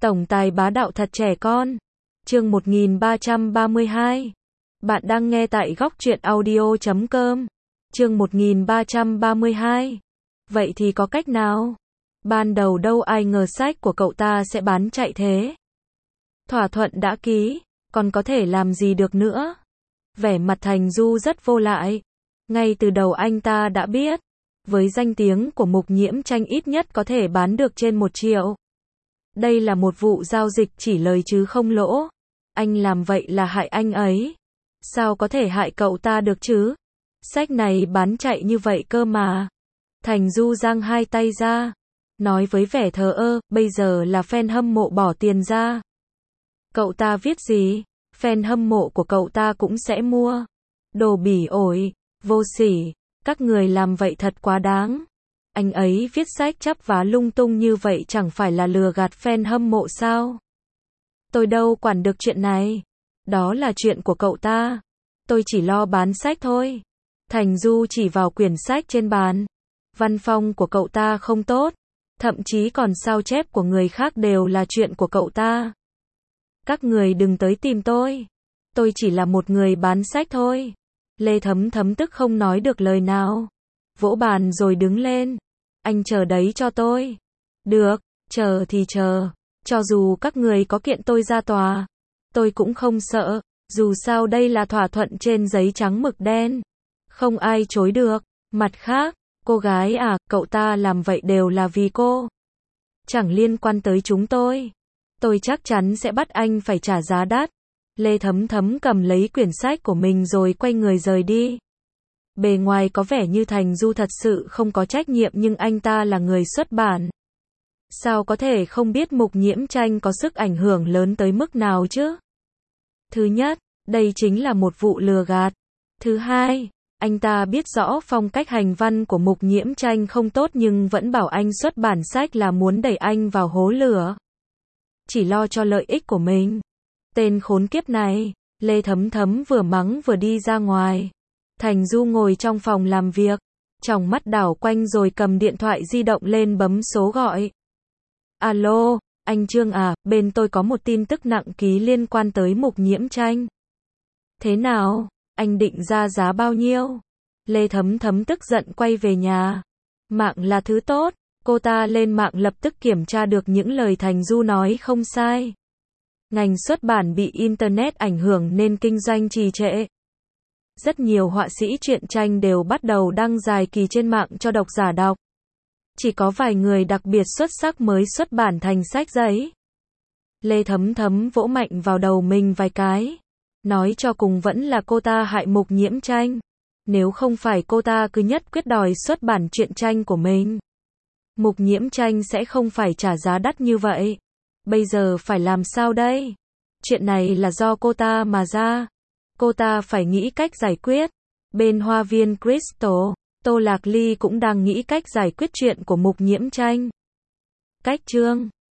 Tổng tài bá đạo thật trẻ con. Chương 1332. Bạn đang nghe tại góc truyện audio.com. Chương 1332. Vậy thì có cách nào? Ban đầu đâu ai ngờ sách của cậu ta sẽ bán chạy thế. Thỏa thuận đã ký, còn có thể làm gì được nữa? Vẻ mặt Thành Du rất vô lại. Ngay từ đầu anh ta đã biết, với danh tiếng của Mục Nhiễm Tranh ít nhất có thể bán được trên 1 triệu. Đây là một vụ giao dịch chỉ lời chứ không lỗ. Anh làm vậy là hại anh ấy. Sao có thể hại cậu ta được chứ? Sách này bán chạy như vậy cơ mà. Thành Du giang hai tay ra, nói với vẻ thờ ơ, bây giờ là fan hâm mộ bỏ tiền ra. Cậu ta viết gì, fan hâm mộ của cậu ta cũng sẽ mua. Đồ bỉ ổi, vô sỉ, các người làm vậy thật quá đáng. Anh ấy viết sách chắp vá lung tung như vậy chẳng phải là lừa gạt fan hâm mộ sao? Tôi đâu quản được chuyện này. Đó là chuyện của cậu ta. Tôi chỉ lo bán sách thôi. Thành Du chỉ vào quyển sách trên bàn. Văn phong của cậu ta không tốt. Thậm chí còn sao chép của người khác đều là chuyện của cậu ta. Các người đừng tới tìm tôi. Tôi chỉ là một người bán sách thôi. Lê Thấm Thấm tức không nói được lời nào. Vỗ bàn rồi đứng lên. Anh chờ đấy cho tôi. Được, chờ thì chờ. Cho dù các người có kiện tôi ra tòa, tôi cũng không sợ. Dù sao đây là thỏa thuận trên giấy trắng mực đen. Không ai chối được. Mặt khác, cô gái à, cậu ta làm vậy đều là vì cô. Chẳng liên quan tới chúng tôi. Tôi chắc chắn sẽ bắt anh phải trả giá đắt. Lê Thấm Thấm cầm lấy quyển sách của mình rồi quay người rời đi. Bề ngoài có vẻ như Thành Du thật sự không có trách nhiệm nhưng anh ta là người xuất bản. Sao có thể không biết Mục Nhiễm Tranh có sức ảnh hưởng lớn tới mức nào chứ? Thứ nhất, đây chính là một vụ lừa gạt. Thứ hai, anh ta biết rõ phong cách hành văn của Mục Nhiễm Tranh không tốt nhưng vẫn bảo anh xuất bản sách là muốn đẩy anh vào hố lửa. Chỉ lo cho lợi ích của mình. Tên khốn kiếp này. Lê Thấm Thấm vừa mắng vừa đi ra ngoài. Thành Du ngồi trong phòng làm việc, tròng mắt đảo quanh rồi cầm điện thoại di động lên bấm số gọi. Alo, anh Trương à, bên tôi có một tin tức nặng ký liên quan tới Mục Nhiễm Tranh. Thế nào, anh định ra giá bao nhiêu? Lê Thấm Thấm tức giận quay về nhà. Mạng là thứ tốt, cô ta lên mạng lập tức kiểm tra được những lời Thành Du nói không sai. Ngành xuất bản bị Internet ảnh hưởng nên kinh doanh trì trệ. Rất nhiều họa sĩ truyện tranh đều bắt đầu đăng dài kỳ trên mạng cho độc giả đọc. Chỉ có vài người đặc biệt xuất sắc mới xuất bản thành sách giấy. Lê Thấm Thấm vỗ mạnh vào đầu mình vài cái. Nói cho cùng vẫn là cô ta hại Mục Nhiễm Tranh. Nếu không phải cô ta cứ nhất quyết đòi xuất bản truyện tranh của mình, Mục Nhiễm Tranh sẽ không phải trả giá đắt như vậy. Bây giờ phải làm sao đây? Chuyện này là do cô ta mà ra. Cô ta phải nghĩ cách giải quyết. Bên Hoa viên Crystal, Tô Lạc Ly cũng đang nghĩ cách giải quyết chuyện của Mục Nhiễm Tranh. Cách chương